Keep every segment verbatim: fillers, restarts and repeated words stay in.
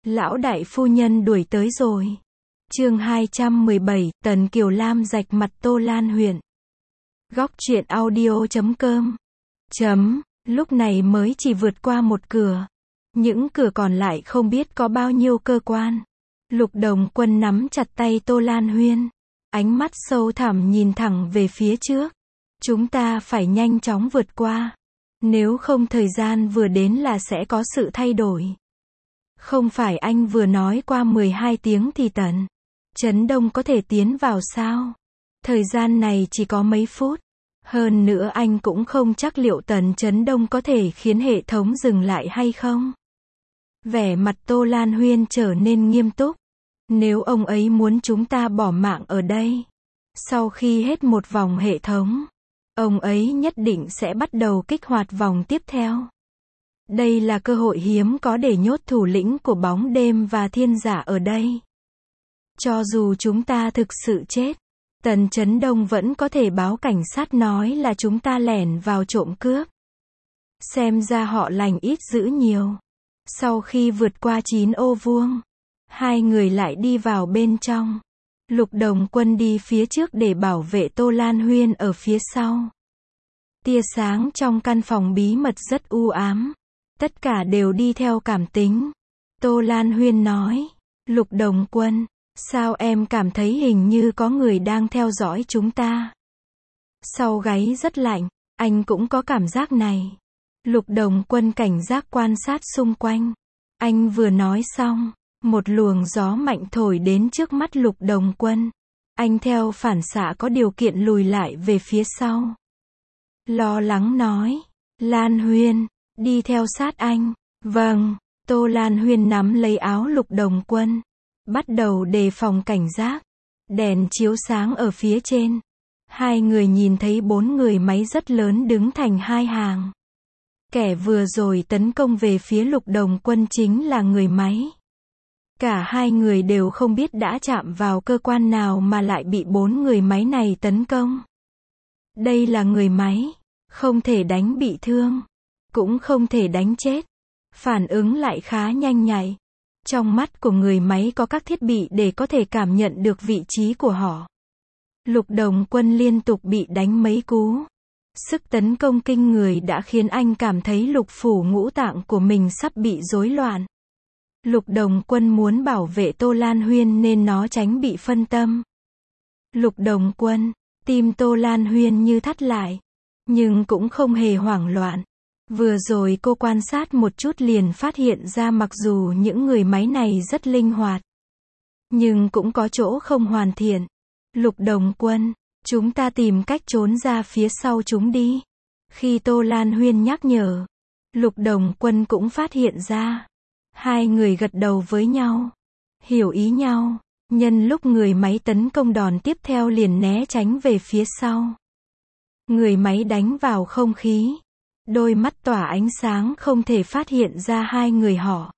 Lão đại phu nhân đuổi tới rồi. Chương hai trăm mười bảy, Tần Kiều Lam rạch mặt Tô Lan Huyền. Góc truyện audio chấm com. Chấm, lúc này mới chỉ vượt qua một cửa. Những cửa còn lại không biết có bao nhiêu cơ quan. Lục Đồng Quân nắm chặt tay Tô Lan Huyên. Ánh mắt sâu thẳm nhìn thẳng về phía trước. Chúng ta phải nhanh chóng vượt qua. Nếu không thời gian vừa đến là sẽ có sự thay đổi. Không phải anh vừa nói qua mười hai tiếng thì Tần Chấn Đông có thể tiến vào sao? Thời gian này chỉ có mấy phút. Hơn nữa anh cũng không chắc liệu Tần Chấn Đông có thể khiến hệ thống dừng lại hay không. Vẻ mặt Tô Lan Huyên trở nên nghiêm túc. Nếu ông ấy muốn chúng ta bỏ mạng ở đây, sau khi hết một vòng hệ thống, ông ấy nhất định sẽ bắt đầu kích hoạt vòng tiếp theo. Đây là cơ hội hiếm có để nhốt thủ lĩnh của bóng đêm và thiên giả ở đây. Cho dù chúng ta thực sự chết, Tần Chấn Đông vẫn có thể báo cảnh sát nói là chúng ta lẻn vào trộm cướp. Xem ra họ lành ít dữ nhiều. Sau khi vượt qua chín ô vuông, hai người lại đi vào bên trong. Lục Đồng Quân đi phía trước để bảo vệ Tô Lan Huyên ở phía sau. Tia sáng trong căn phòng bí mật rất u ám. Tất cả đều đi theo cảm tính. Tô Lan Huyên nói, Lục Đồng Quân, sao em cảm thấy hình như có người đang theo dõi chúng ta? Sau gáy rất lạnh, anh cũng có cảm giác này. Lục Đồng Quân cảnh giác quan sát xung quanh. Anh vừa nói xong, một luồng gió mạnh thổi đến trước mắt Lục Đồng Quân. Anh theo phản xạ có điều kiện lùi lại về phía sau. Lo lắng nói, Lan Huyên, đi theo sát anh. Vâng, Tô Lan Huyên nắm lấy áo Lục Đồng Quân. Bắt đầu đề phòng cảnh giác. Đèn chiếu sáng ở phía trên. Hai người nhìn thấy bốn người máy rất lớn đứng thành hai hàng. Kẻ vừa rồi tấn công về phía Lục Đồng Quân chính là người máy. Cả hai người đều không biết đã chạm vào cơ quan nào mà lại bị bốn người máy này tấn công. Đây là người máy, không thể đánh bị thương, cũng không thể đánh chết. Phản ứng lại khá nhanh nhạy. Trong mắt của người máy có các thiết bị để có thể cảm nhận được vị trí của họ. Lục Đồng Quân liên tục bị đánh mấy cú. Sức tấn công kinh người đã khiến anh cảm thấy lục phủ ngũ tạng của mình sắp bị rối loạn. Lục Đồng Quân muốn bảo vệ Tô Lan Huyên nên nó tránh bị phân tâm. Lục Đồng Quân, tim Tô Lan Huyên như thắt lại. Nhưng cũng không hề hoảng loạn. Vừa rồi cô quan sát một chút liền phát hiện ra mặc dù những người máy này rất linh hoạt, nhưng cũng có chỗ không hoàn thiện. Lục Đồng Quân, chúng ta tìm cách trốn ra phía sau chúng đi. Khi Tô Lan Huyên nhắc nhở, Lục Đồng Quân cũng phát hiện ra. Hai người gật đầu với nhau, hiểu ý nhau. Nhân lúc người máy tấn công đòn tiếp theo liền né tránh về phía sau. Người máy đánh vào không khí. Đôi mắt tỏa ánh sáng không thể phát hiện ra hai người họ.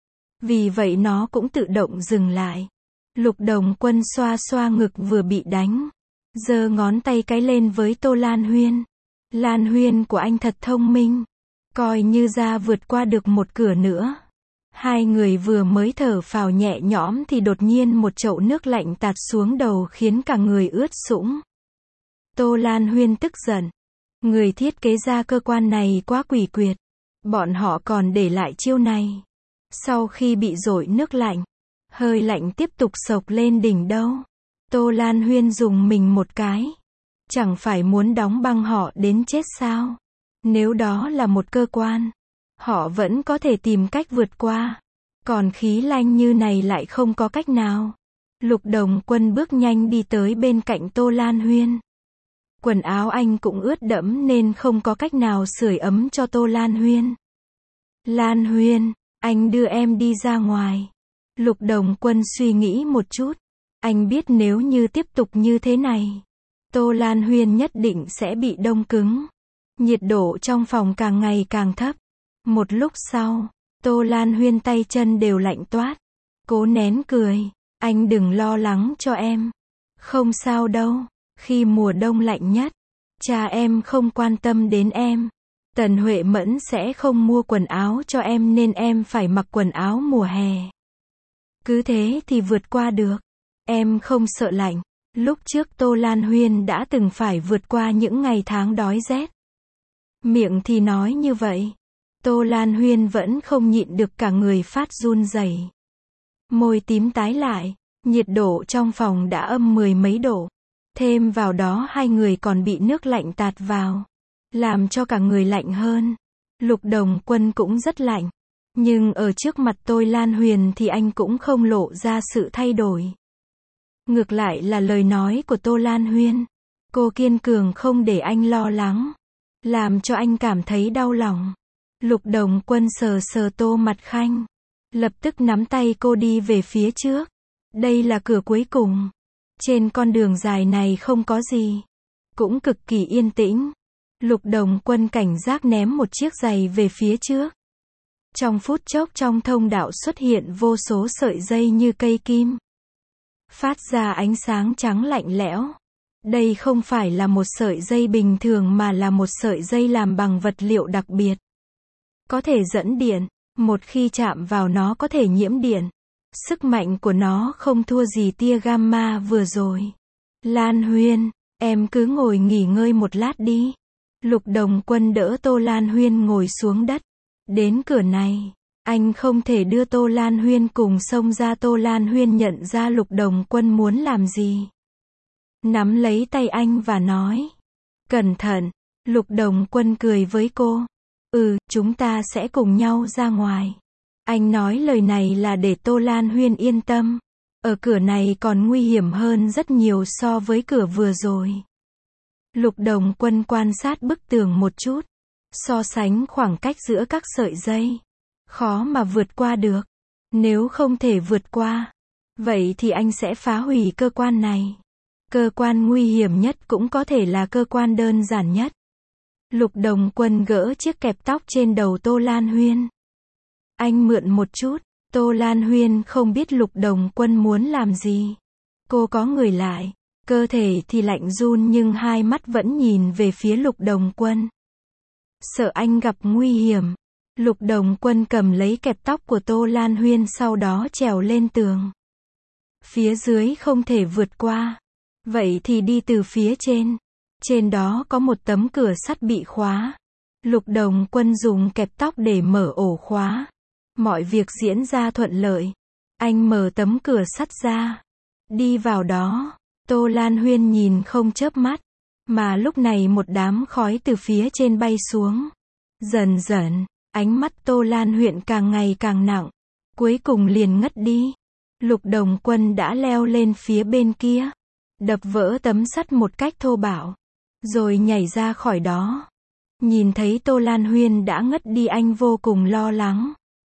Vì vậy nó cũng tự động dừng lại. Lục Đồng Quân xoa xoa ngực vừa bị đánh. Giơ ngón tay cái lên với Tô Lan Huyên. Lan Huyên của anh thật thông minh. Coi như ra vượt qua được một cửa nữa. Hai người vừa mới thở phào nhẹ nhõm thì đột nhiên một chậu nước lạnh tạt xuống đầu khiến cả người ướt sũng. Tô Lan Huyên tức giận. Người thiết kế ra cơ quan này quá quỷ quyệt. Bọn họ còn để lại chiêu này. Sau khi bị dội nước lạnh, hơi lạnh tiếp tục xộc lên đỉnh đâu. Tô Lan Huyên dùng mình một cái. Chẳng phải muốn đóng băng họ đến chết sao? Nếu đó là một cơ quan, họ vẫn có thể tìm cách vượt qua. Còn khí lanh như này lại không có cách nào. Lục Đồng Quân bước nhanh đi tới bên cạnh Tô Lan Huyên. Quần áo anh cũng ướt đẫm nên không có cách nào sưởi ấm cho Tô Lan Huyên. Lan Huyên, anh đưa em đi ra ngoài. Lục Đồng Quân suy nghĩ một chút. Anh biết nếu như tiếp tục như thế này, Tô Lan Huyên nhất định sẽ bị đông cứng. Nhiệt độ trong phòng càng ngày càng thấp. Một lúc sau, Tô Lan Huyên tay chân đều lạnh toát. Cố nén cười. Anh đừng lo lắng cho em. Không sao đâu. Khi mùa đông lạnh nhất, cha em không quan tâm đến em. Tần Huệ Mẫn sẽ không mua quần áo cho em nên em phải mặc quần áo mùa hè. Cứ thế thì vượt qua được. Em không sợ lạnh. Lúc trước Tô Lan Huyên đã từng phải vượt qua những ngày tháng đói rét. Miệng thì nói như vậy. Tô Lan Huyên vẫn không nhịn được, cả người phát run rẩy. Môi tím tái lại, nhiệt độ trong phòng đã âm mười mấy độ. Thêm vào đó hai người còn bị nước lạnh tạt vào, làm cho cả người lạnh hơn. Lục Đồng Quân cũng rất lạnh. Nhưng ở trước mặt Tô Lan Huyên thì anh cũng không lộ ra sự thay đổi. Ngược lại là lời nói của Tô Lan Huyên. Cô kiên cường không để anh lo lắng, làm cho anh cảm thấy đau lòng. Lục Đồng Quân sờ sờ Tô Mặt Khanh, lập tức nắm tay cô đi về phía trước. Đây là cửa cuối cùng. Trên con đường dài này không có gì, cũng cực kỳ yên tĩnh. Lục Đồng Quân cảnh giác ném một chiếc giày về phía trước. Trong phút chốc trong thông đạo xuất hiện vô số sợi dây như cây kim, phát ra ánh sáng trắng lạnh lẽo. Đây không phải là một sợi dây bình thường mà là một sợi dây làm bằng vật liệu đặc biệt. Có thể dẫn điện, một khi chạm vào nó có thể nhiễm điện. Sức mạnh của nó không thua gì tia gamma vừa rồi. Lan Huyên, em cứ ngồi nghỉ ngơi một lát đi. Lục Đồng Quân đỡ Tô Lan Huyên ngồi xuống đất. Đến cửa này, anh không thể đưa Tô Lan Huyên cùng xông ra. Tô Lan Huyên nhận ra Lục Đồng Quân muốn làm gì. Nắm lấy tay anh và nói. Cẩn thận. Lục Đồng Quân cười với cô. Ừ, chúng ta sẽ cùng nhau ra ngoài. Anh nói lời này là để Tô Lan Huyên yên tâm. Ở cửa này còn nguy hiểm hơn rất nhiều so với cửa vừa rồi. Lục Đồng Quân quan sát bức tường một chút. So sánh khoảng cách giữa các sợi dây. Khó mà vượt qua được. Nếu không thể vượt qua, vậy thì anh sẽ phá hủy cơ quan này. Cơ quan nguy hiểm nhất cũng có thể là cơ quan đơn giản nhất. Lục Đồng Quân gỡ chiếc kẹp tóc trên đầu Tô Lan Huyên. Anh mượn một chút. Tô Lan Huyên không biết Lục Đồng Quân muốn làm gì. Cô có người lại, cơ thể thì lạnh run nhưng hai mắt vẫn nhìn về phía Lục Đồng Quân. Sợ anh gặp nguy hiểm. Lục Đồng Quân cầm lấy kẹp tóc của Tô Lan Huyên, sau đó trèo lên tường. Phía dưới không thể vượt qua. Vậy thì đi từ phía trên. Trên đó có một tấm cửa sắt bị khóa. Lục Đồng Quân dùng kẹp tóc để mở ổ khóa. Mọi việc diễn ra thuận lợi. Anh mở tấm cửa sắt ra. Đi vào đó. Tô Lan Huyên nhìn không chớp mắt. Mà lúc này một đám khói từ phía trên bay xuống. Dần dần, ánh mắt Tô Lan Huyên càng ngày càng nặng. Cuối cùng liền ngất đi. Lục Đồng Quân đã leo lên phía bên kia. Đập vỡ tấm sắt một cách thô bạo. Rồi nhảy ra khỏi đó. Nhìn thấy Tô Lan Huyên đã ngất đi, anh vô cùng lo lắng.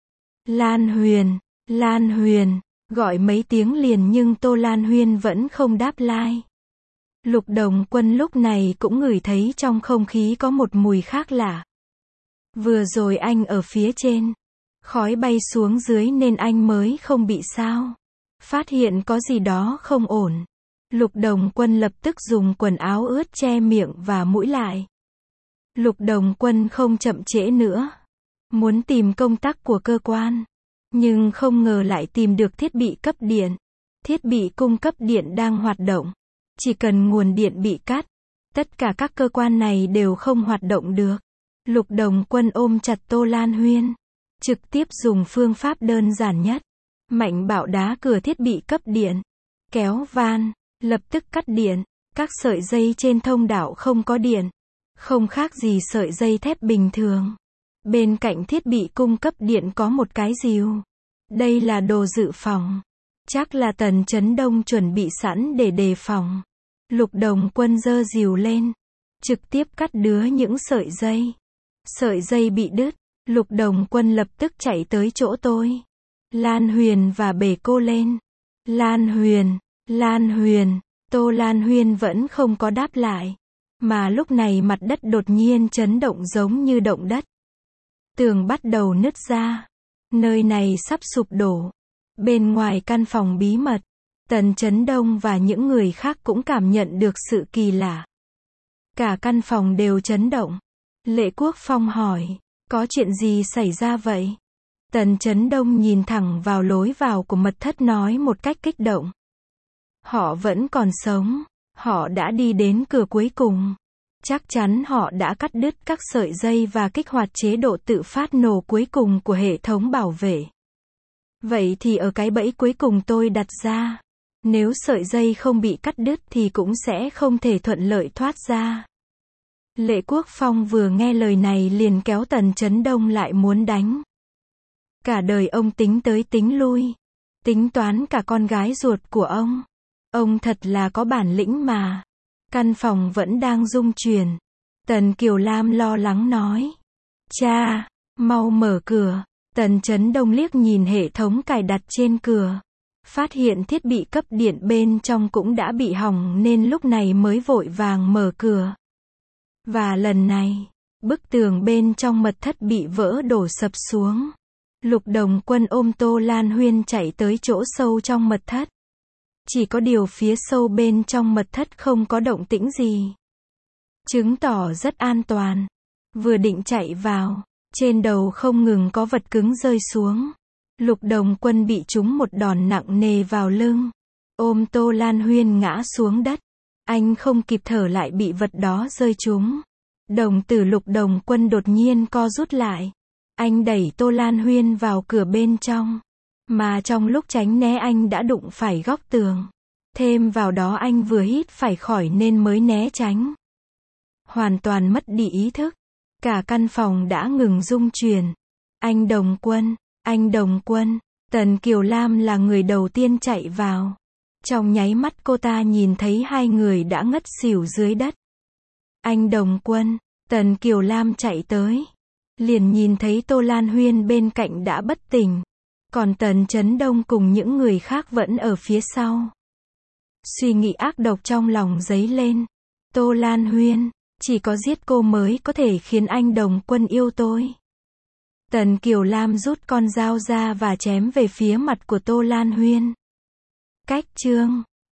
Lan Huyền, Lan Huyền, gọi mấy tiếng liền nhưng Tô Lan Huyên vẫn không đáp lai. Lục Đồng Quân lúc này cũng ngửi thấy trong không khí có một mùi khác lạ. Vừa rồi anh ở phía trên, khói bay xuống dưới nên anh mới không bị sao. Phát hiện có gì đó không ổn. Lục Đồng Quân lập tức dùng quần áo ướt che miệng và mũi lại. Lục Đồng Quân không chậm trễ nữa. Muốn tìm công tắc của cơ quan. Nhưng không ngờ lại tìm được thiết bị cấp điện. Thiết bị cung cấp điện đang hoạt động. Chỉ cần nguồn điện bị cắt, tất cả các cơ quan này đều không hoạt động được. Lục Đồng Quân ôm chặt Tô Lan Huyên. Trực tiếp dùng phương pháp đơn giản nhất. Mạnh bạo đá cửa thiết bị cấp điện. Kéo van, lập tức cắt điện. Các sợi dây trên thông đạo không có điện. Không khác gì sợi dây thép bình thường. Bên cạnh thiết bị cung cấp điện có một cái rìu. Đây là đồ dự phòng. Chắc là Tần Chấn Đông chuẩn bị sẵn để đề phòng. Lục Đồng Quân giơ rìu lên. Trực tiếp cắt đứa những sợi dây. Sợi dây bị đứt. Lục Đồng Quân lập tức chạy tới chỗ tôi. Lan Huyền và bế cô lên. Lan Huyền, Lan Huyền. Tô Lan Huyên vẫn không có đáp lại. Mà lúc này mặt đất đột nhiên chấn động giống như động đất. Tường bắt đầu nứt ra. Nơi này sắp sụp đổ. Bên ngoài căn phòng bí mật, Tần Chấn Đông và những người khác cũng cảm nhận được sự kỳ lạ. Cả căn phòng đều chấn động. Lệ Quốc Phong hỏi, có chuyện gì xảy ra vậy? Tần Chấn Đông nhìn thẳng vào lối vào của mật thất nói một cách kích động. Họ vẫn còn sống. Họ đã đi đến cửa cuối cùng. Chắc chắn họ đã cắt đứt các sợi dây và kích hoạt chế độ tự phát nổ cuối cùng của hệ thống bảo vệ. Vậy thì ở cái bẫy cuối cùng tôi đặt ra, nếu sợi dây không bị cắt đứt thì cũng sẽ không thể thuận lợi thoát ra. Lệ Quốc Phong vừa nghe lời này liền kéo Tần Chấn Đông lại muốn đánh. Cả đời ông tính tới tính lui, tính toán cả con gái ruột của ông. Ông thật là có bản lĩnh mà. Căn phòng vẫn đang rung chuyển. Tần Kiều Lam lo lắng nói. Cha, mau mở cửa. Tần Chấn Đông liếc nhìn hệ thống cài đặt trên cửa. Phát hiện thiết bị cấp điện bên trong cũng đã bị hỏng nên lúc này mới vội vàng mở cửa. Và lần này, bức tường bên trong mật thất bị vỡ đổ sập xuống. Lục Đồng Quân ôm Tô Lan Huyên chạy tới chỗ sâu trong mật thất. Chỉ có điều phía sâu bên trong mật thất không có động tĩnh gì. Chứng tỏ rất an toàn. Vừa định chạy vào, trên đầu không ngừng có vật cứng rơi xuống. Lục Đồng Quân bị trúng một đòn nặng nề vào lưng. Ôm Tô Lan Huyên ngã xuống đất. Anh không kịp thở lại bị vật đó rơi trúng. Đồng tử Lục Đồng Quân đột nhiên co rút lại. Anh đẩy Tô Lan Huyên vào cửa bên trong. Mà trong lúc tránh né anh đã đụng phải góc tường. Thêm vào đó anh vừa hít phải khỏi nên mới né tránh. Hoàn toàn mất đi ý thức. Cả căn phòng đã ngừng rung chuyển. Anh Đồng Quân, anh Đồng Quân. Tần Kiều Lam là người đầu tiên chạy vào. Trong nháy mắt cô ta nhìn thấy hai người đã ngất xỉu dưới đất. Anh Đồng Quân, Tần Kiều Lam chạy tới. Liền nhìn thấy Tô Lan Huyên bên cạnh đã bất tỉnh. Còn Tần Chấn Đông cùng những người khác vẫn ở phía sau. Suy nghĩ ác độc trong lòng dấy lên. Tô Lan Huyên, chỉ có giết cô mới có thể khiến anh Đồng Quân yêu tôi. Tần Kiều Lam rút con dao ra và chém về phía mặt của Tô Lan Huyên. Cách chương